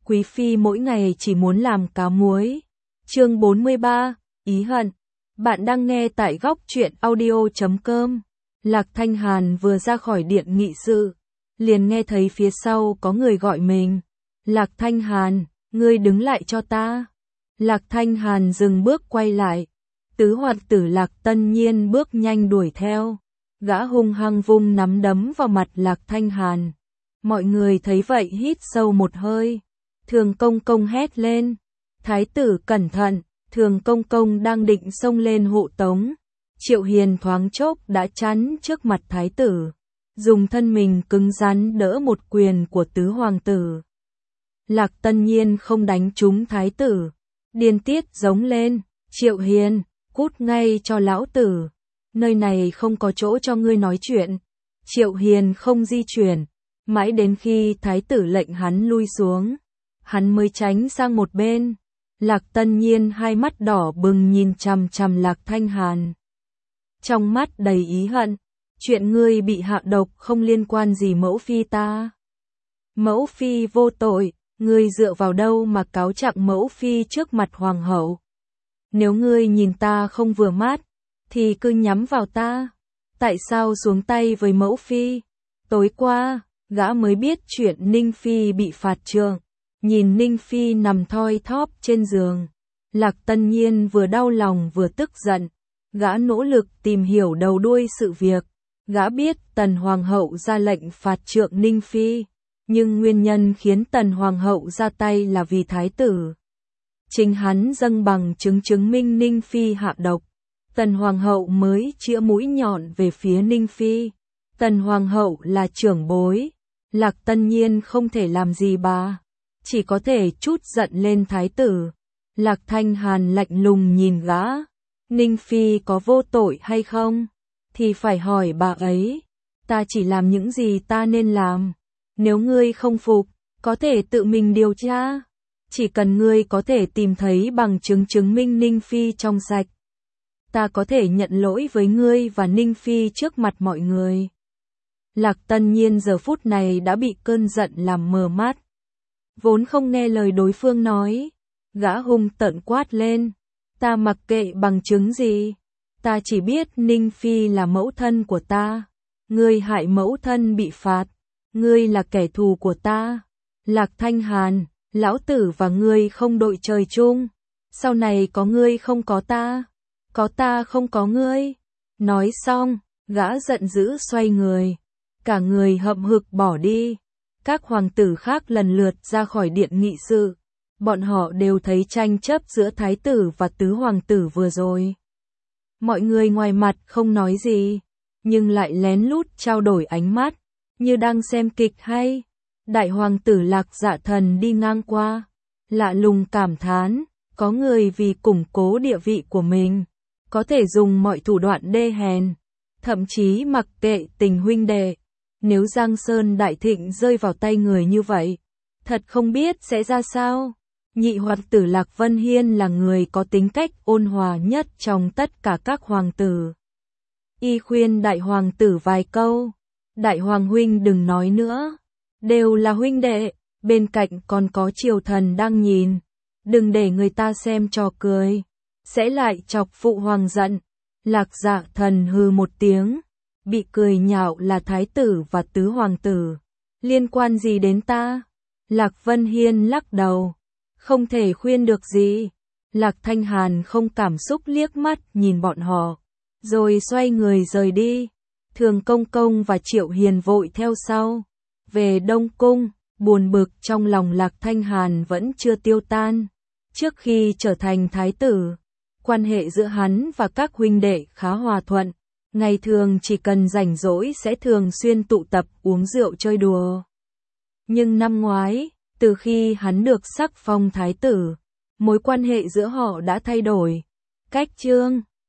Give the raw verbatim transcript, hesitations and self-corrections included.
Quý phi mỗi ngày chỉ muốn làm cá muối. Chương bốn mươi ba, Ý hận. Bạn đang nghe tại góc truyện audio chấm com. Lạc Thanh Hàn vừa ra khỏi điện nghị sự, liền nghe thấy phía sau có người gọi mình. Lạc Thanh Hàn, ngươi đứng lại cho ta. Lạc Thanh Hàn dừng bước quay lại. Tứ hoạt tử Lạc Tân Nhiên bước nhanh đuổi theo. Gã hung hăng vung nắm đấm vào mặt Lạc Thanh Hàn. Mọi người thấy vậy hít sâu một hơi. Thường Công Công hét lên. Thái tử cẩn thận, Thường Công Công đang định xông lên hộ tống. Triệu Hiền thoáng chốc đã chắn trước mặt thái tử, dùng thân mình cứng rắn đỡ một quyền của tứ hoàng tử. Lạc Tân Nhiên không đánh trúng thái tử, điên tiết giống lên, Triệu Hiền, cút ngay cho lão tử, nơi này không có chỗ cho ngươi nói chuyện. Triệu Hiền không di chuyển, mãi đến khi thái tử lệnh hắn lui xuống, hắn mới tránh sang một bên. Lạc Tân Nhiên hai mắt đỏ bừng nhìn chằm chằm Lạc Thanh Hàn, trong mắt đầy ý hận. Chuyện ngươi bị hạ độc không liên quan gì mẫu phi ta. Mẫu phi vô tội, ngươi dựa vào đâu mà cáo trạng mẫu phi trước mặt hoàng hậu? Nếu ngươi nhìn ta không vừa mắt, thì cứ nhắm vào ta. Tại sao xuống tay với mẫu phi? Tối qua, gã mới biết chuyện Ninh Phi bị phạt trượng. Nhìn Ninh Phi nằm thoi thóp trên giường, Lạc Tân Nhiên vừa đau lòng vừa tức giận. Gã nỗ lực tìm hiểu đầu đuôi sự việc. Gã biết Tần Hoàng hậu ra lệnh phạt trượng Ninh Phi, nhưng nguyên nhân khiến Tần Hoàng hậu ra tay là vì thái tử. Chính hắn dâng bằng chứng chứng minh Ninh Phi hạ độc. Tần Hoàng hậu mới chĩa mũi nhọn về phía Ninh Phi. Tần Hoàng hậu là trưởng bối, Lạc Tân Nhiên không thể làm gì bà, chỉ có thể trút giận lên thái tử. Lạc Thanh Hàn lạnh lùng nhìn gã. Ninh Phi có vô tội hay không? Thì phải hỏi bà ấy. Ta chỉ làm những gì ta nên làm. Nếu ngươi không phục, có thể tự mình điều tra. Chỉ cần ngươi có thể tìm thấy bằng chứng chứng minh Ninh Phi trong sạch, ta có thể nhận lỗi với ngươi và Ninh Phi trước mặt mọi người. Lạc Tân Nhiên giờ phút này đã bị cơn giận làm mờ mắt. Vốn không nghe lời đối phương nói, gã hung tợn quát lên. Ta mặc kệ bằng chứng gì. Ta chỉ biết Ninh Phi là mẫu thân của ta. Ngươi hại mẫu thân bị phạt. Ngươi là kẻ thù của ta. Lạc Thanh Hàn, lão tử và ngươi không đội trời chung. Sau này có ngươi không có ta. Có ta không có ngươi. Nói xong, gã giận dữ xoay người. Cả người hậm hực bỏ đi. Các hoàng tử khác lần lượt ra khỏi điện nghị sự. Bọn họ đều thấy tranh chấp giữa thái tử và tứ hoàng tử vừa rồi. Mọi người ngoài mặt không nói gì, nhưng lại lén lút trao đổi ánh mắt, như đang xem kịch hay. Đại hoàng tử Lạc Dạ Thần đi ngang qua, lạ lùng cảm thán, có người vì củng cố địa vị của mình, có thể dùng mọi thủ đoạn đê hèn, thậm chí mặc kệ tình huynh đệ. Nếu Giang Sơn Đại Thịnh rơi vào tay người như vậy, thật không biết sẽ ra sao. Nhị hoàng tử Lạc Vân Hiên là người có tính cách ôn hòa nhất trong tất cả các hoàng tử. Y khuyên đại hoàng tử vài câu. Đại hoàng huynh đừng nói nữa. Đều là huynh đệ, bên cạnh còn có triều thần đang nhìn. Đừng để người ta xem trò cười, sẽ lại chọc phụ hoàng giận. Lạc Dạ Thần hừ một tiếng. Bị cười nhạo là thái tử và tứ hoàng tử. Liên quan gì đến ta? Lạc Vân Hiên lắc đầu. Không thể khuyên được gì. Lạc Thanh Hàn không cảm xúc liếc mắt nhìn bọn họ, rồi xoay người rời đi. Thường Công Công và Triệu Hiền vội theo sau. Về Đông Cung, buồn bực trong lòng Lạc Thanh Hàn vẫn chưa tiêu tan. Trước khi trở thành thái tử, quan hệ giữa hắn và các huynh đệ khá hòa thuận. Ngày thường chỉ cần rảnh rỗi sẽ thường xuyên tụ tập uống rượu chơi đùa. Nhưng năm ngoái, từ khi hắn được sắc phong thái tử, mối quan hệ giữa họ đã thay đổi. Cách chương